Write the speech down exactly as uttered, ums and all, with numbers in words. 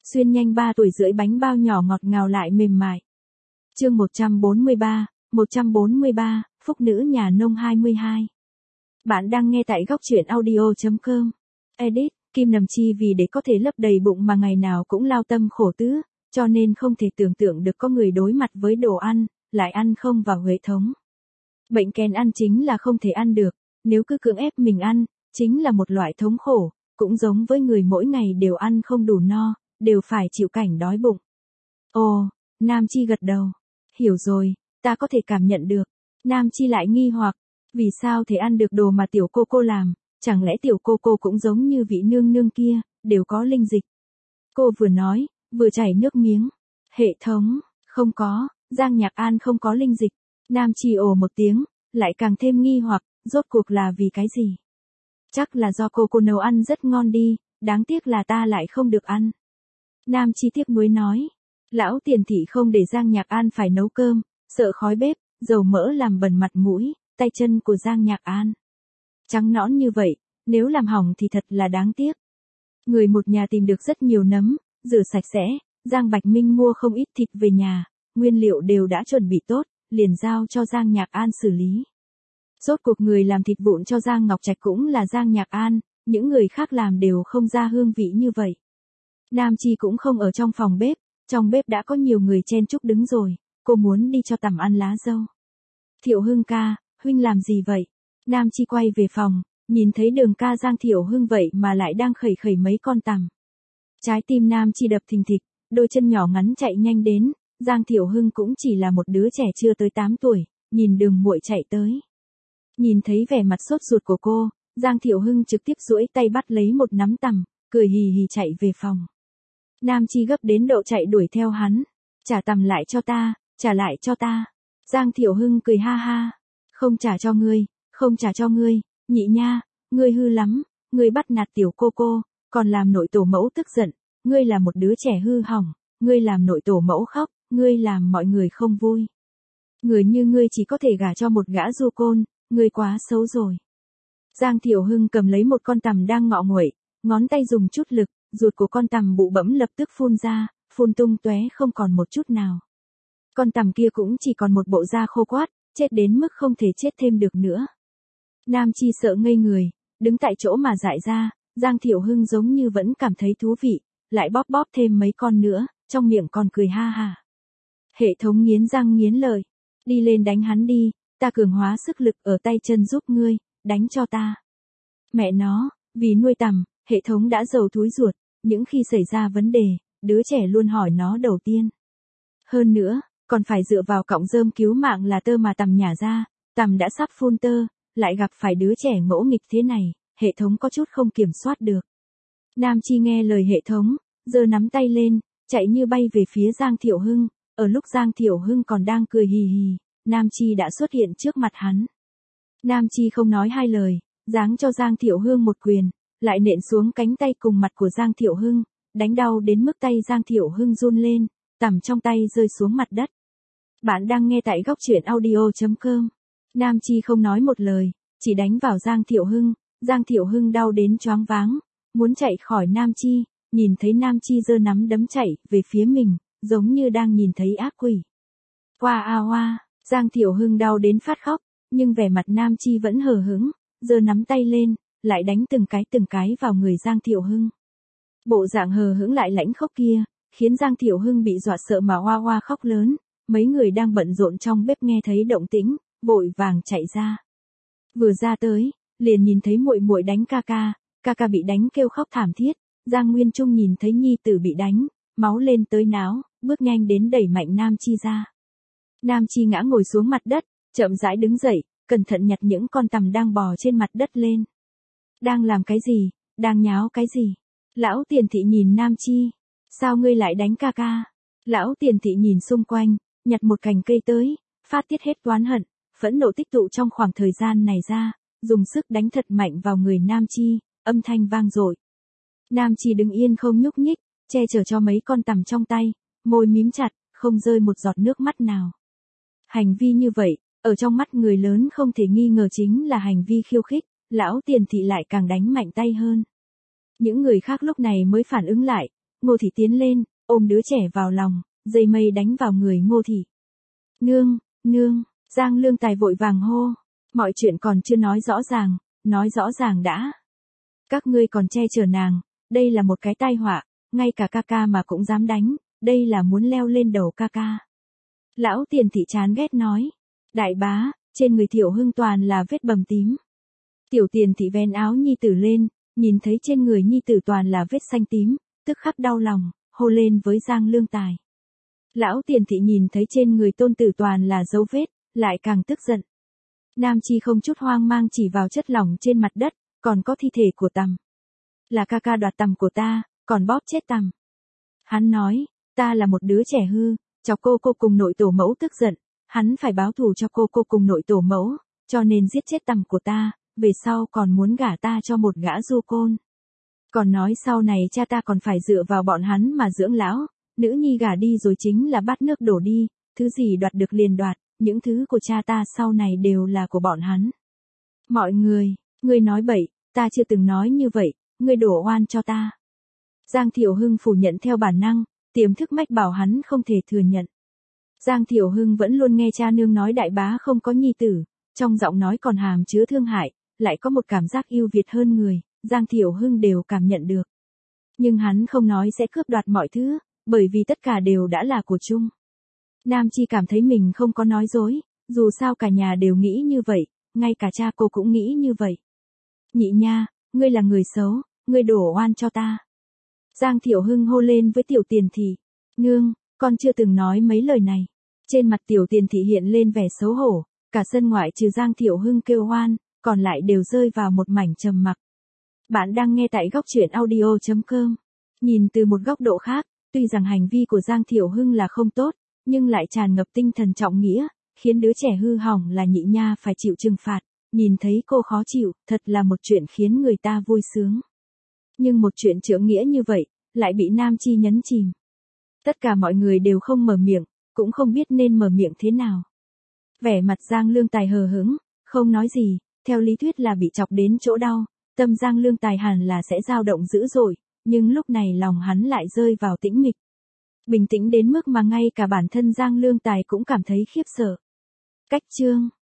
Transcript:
xuyên nhanh ba tuổi rưỡi bánh bao nhỏ ngọt ngào lại mềm mại. Chương một trăm bốn mươi ba, một trăm bốn mươi ba, Phúc nữ nhà nông hai mươi hai. Bạn đang nghe tại góc truyện audio chấm com. Edit, Kim Nằm Chi vì để có thể lấp đầy bụng mà ngày nào cũng lao tâm khổ tứ, cho nên không thể tưởng tượng được có người đối mặt với đồ ăn, lại ăn không vào hệ thống. Bệnh kén ăn chính là không thể ăn được, nếu cứ cưỡng ép mình ăn, chính là một loại thống khổ, cũng giống với người mỗi ngày đều ăn không đủ no, đều phải chịu cảnh đói bụng. Ồ, Nam Chi gật đầu. Hiểu rồi, ta có thể cảm nhận được. Nam Chi lại nghi hoặc, vì sao thể ăn được đồ mà tiểu cô cô làm, chẳng lẽ tiểu cô cô cũng giống như vị nương nương kia, đều có linh dịch. Cô vừa nói, vừa chảy nước miếng. Hệ thống, không có, Giang Nhạc An không có linh dịch. Nam Chi ồ một tiếng, lại càng thêm nghi hoặc, rốt cuộc là vì cái gì? Chắc là do cô cô nấu ăn rất ngon đi, đáng tiếc là ta lại không được ăn. Nam Chi tiếc nuối nói, lão tiền thị không để Giang Nhạc An phải nấu cơm, sợ khói bếp, dầu mỡ làm bẩn mặt mũi, tay chân của Giang Nhạc An. Trắng nõn như vậy, nếu làm hỏng thì thật là đáng tiếc. Người một nhà tìm được rất nhiều nấm, rửa sạch sẽ, Giang Bạch Minh mua không ít thịt về nhà, nguyên liệu đều đã chuẩn bị tốt, liền giao cho Giang Nhạc An xử lý. Rốt cuộc người làm thịt vụn cho Giang Ngọc Trạch cũng là Giang Nhạc An, những người khác làm đều không ra hương vị như vậy. Nam Chi cũng không ở trong phòng bếp, trong bếp đã có nhiều người chen chúc đứng rồi, cô muốn đi cho tằm ăn lá dâu. Thiệu Hưng ca, huynh làm gì vậy? Nam Chi quay về phòng, nhìn thấy Đường ca Giang Thiệu Hưng vậy mà lại đang khẩy khẩy mấy con tằm. Trái tim Nam Chi đập thình thịch, đôi chân nhỏ ngắn chạy nhanh đến, Giang Thiệu Hưng cũng chỉ là một đứa trẻ chưa tới tám tuổi, nhìn Đường muội chạy tới. Nhìn thấy vẻ mặt sốt ruột của cô, Giang Thiệu Hưng trực tiếp duỗi tay bắt lấy một nắm tằm, cười hì hì chạy về phòng. Nam Chi gấp đến độ chạy đuổi theo hắn, trả tằm lại cho ta, trả lại cho ta. Giang Thiệu Hưng cười ha ha, không trả cho ngươi, không trả cho ngươi, nhị nha, ngươi hư lắm, ngươi bắt nạt tiểu cô cô, còn làm nội tổ mẫu tức giận, ngươi là một đứa trẻ hư hỏng, ngươi làm nội tổ mẫu khóc, ngươi làm mọi người không vui. Người như ngươi chỉ có thể gả cho một gã du côn, ngươi quá xấu rồi. Giang Thiệu Hưng cầm lấy một con tằm đang ngọ nguậy, ngón tay dùng chút lực, ruột của con tằm bụ bẫm lập tức phun ra, phun tung tóe không còn một chút nào. Con tằm kia cũng chỉ còn một bộ da khô quát, chết đến mức không thể chết thêm được nữa. Nam Chi sợ ngây người, đứng tại chỗ mà dại ra, Giang Thiệu Hưng giống như vẫn cảm thấy thú vị, lại bóp bóp thêm mấy con nữa, trong miệng còn cười ha ha. Hệ thống nghiến răng nghiến lợi, đi lên đánh hắn đi, ta cường hóa sức lực ở tay chân giúp ngươi, đánh cho ta. Mẹ nó, vì nuôi tằm, hệ thống đã giàu thúi ruột, những khi xảy ra vấn đề, đứa trẻ luôn hỏi nó đầu tiên. Hơn nữa, còn phải dựa vào cọng rơm cứu mạng là tơ mà tằm nhả ra, tằm đã sắp phun tơ, lại gặp phải đứa trẻ ngỗ nghịch thế này, hệ thống có chút không kiểm soát được. Nam Chi nghe lời hệ thống, giơ nắm tay lên, chạy như bay về phía Giang Thiệu Hưng, ở lúc Giang Thiệu Hưng còn đang cười hì hì, Nam Chi đã xuất hiện trước mặt hắn. Nam Chi không nói hai lời, giáng cho Giang Thiệu Hưng một quyền, lại nện xuống cánh tay cùng mặt của Giang Thiệu Hưng, đánh đau đến mức tay Giang Thiệu Hưng run lên, tằm trong tay rơi xuống mặt đất. Bạn đang nghe tại góc truyện audio chấm com. Nam Chi không nói một lời, chỉ đánh vào Giang Thiệu Hưng, Giang Thiệu Hưng đau đến choáng váng, muốn chạy khỏi Nam Chi, nhìn thấy Nam Chi giơ nắm đấm chạy về phía mình, giống như đang nhìn thấy ác quỷ. Qua a hoa, Giang Thiệu Hưng đau đến phát khóc, nhưng vẻ mặt Nam Chi vẫn hờ hững, giơ nắm tay lên, lại đánh từng cái từng cái vào người Giang Thiệu Hưng. Bộ dạng hờ hững lại lãnh khốc kia, khiến Giang Thiệu Hưng bị dọa sợ mà hoa hoa khóc lớn, mấy người đang bận rộn trong bếp nghe thấy động tĩnh, vội vàng chạy ra. Vừa ra tới, liền nhìn thấy muội muội đánh ca ca, ca ca bị đánh kêu khóc thảm thiết, Giang Nguyên Trung nhìn thấy nhi tử bị đánh, máu lên tới náo, bước nhanh đến đẩy mạnh Nam Chi ra. Nam Chi ngã ngồi xuống mặt đất, chậm rãi đứng dậy, cẩn thận nhặt những con tằm đang bò trên mặt đất lên. Đang làm cái gì, đang nháo cái gì? Lão Tiền Thị nhìn Nam Chi, sao ngươi lại đánh ca ca? Lão Tiền Thị nhìn xung quanh, nhặt một cành cây tới, phát tiết hết oán hận, phẫn nộ tích tụ trong khoảng thời gian này ra, dùng sức đánh thật mạnh vào người Nam Chi, âm thanh vang dội. Nam Chi đứng yên không nhúc nhích, che chở cho mấy con tằm trong tay, môi mím chặt, không rơi một giọt nước mắt nào. Hành vi như vậy, ở trong mắt người lớn không thể nghi ngờ chính là hành vi khiêu khích, lão Tiền Thị lại càng đánh mạnh tay hơn. Những người khác lúc này mới phản ứng lại, Ngô Thị tiến lên, ôm đứa trẻ vào lòng, dây mây đánh vào người Ngô Thị. Nương, nương, Giang Lương Tài vội vàng hô. Mọi chuyện còn chưa nói rõ ràng, nói rõ ràng đã. Các ngươi còn che chở nàng, đây là một cái tai họa, ngay cả ca ca mà cũng dám đánh, đây là muốn leo lên đầu ca ca. Lão Tiền Thị chán ghét nói. Đại bá, trên người Tiểu Hưng toàn là vết bầm tím. Tiểu Tiền Thị vén áo nhi tử lên, nhìn thấy trên người nhi tử toàn là vết xanh tím, tức khắc đau lòng, hô lên với Giang Lương Tài. Lão Tiền Thị nhìn thấy trên người tôn tử toàn là dấu vết, lại càng tức giận. Nam Chi không chút hoang mang chỉ vào chất lỏng trên mặt đất, còn có thi thể của Tằm. Là ca ca đoạt Tằm của ta, còn bóp chết Tằm. Hắn nói, ta là một đứa trẻ hư, chọc cô cô cùng nội tổ mẫu tức giận, hắn phải báo thù cho cô cô cùng nội tổ mẫu, cho nên giết chết Tằm của ta, về sau còn muốn gả ta cho một gã du côn. Còn nói sau này cha ta còn phải dựa vào bọn hắn mà dưỡng lão, nữ nhi gả đi rồi chính là bát nước đổ đi, thứ gì đoạt được liền đoạt, những thứ của cha ta sau này đều là của bọn hắn. Mọi người, ngươi nói bậy, ta chưa từng nói như vậy, ngươi đổ oan cho ta. Giang Thiểu Hưng phủ nhận theo bản năng, tiềm thức mách bảo hắn không thể thừa nhận. Giang Thiểu Hưng vẫn luôn nghe cha nương nói đại bá không có nhi tử, trong giọng nói còn hàm chứa thương hại, lại có một cảm giác yêu Việt hơn người, Giang Thiểu Hưng đều cảm nhận được. Nhưng hắn không nói sẽ cướp đoạt mọi thứ, bởi vì tất cả đều đã là của chung. Nam Chi cảm thấy mình không có nói dối, dù sao cả nhà đều nghĩ như vậy, ngay cả cha cô cũng nghĩ như vậy. Nhị nha, ngươi là người xấu, ngươi đổ oan cho ta. Giang Thiểu Hưng hô lên với Tiểu Tiền Thị. Nương, con chưa từng nói mấy lời này. Trên mặt Tiểu Tiền Thị hiện lên vẻ xấu hổ, cả sân ngoại trừ Giang Thiểu Hưng kêu oan, còn lại đều rơi vào một mảnh trầm mặc. Bạn đang nghe tại góc truyện audio chấm com. Nhìn từ một góc độ khác, tuy rằng hành vi của Giang Thiểu Hưng là không tốt, nhưng lại tràn ngập tinh thần trọng nghĩa, khiến đứa trẻ hư hỏng là nhị nha phải chịu trừng phạt, nhìn thấy cô khó chịu, thật là một chuyện khiến người ta vui sướng. Nhưng một chuyện trượng nghĩa như vậy, lại bị Nam Chi nhấn chìm. Tất cả mọi người đều không mở miệng, cũng không biết nên mở miệng thế nào. Vẻ mặt Giang Lương Tài hờ hững, không nói gì, theo lý thuyết là bị chọc đến chỗ đau, tâm Giang Lương Tài hẳn là sẽ dao động dữ dội, nhưng lúc này lòng hắn lại rơi vào tĩnh mịch. Bình tĩnh đến mức mà ngay cả bản thân Giang Lương Tài cũng cảm thấy khiếp sợ. Cách chương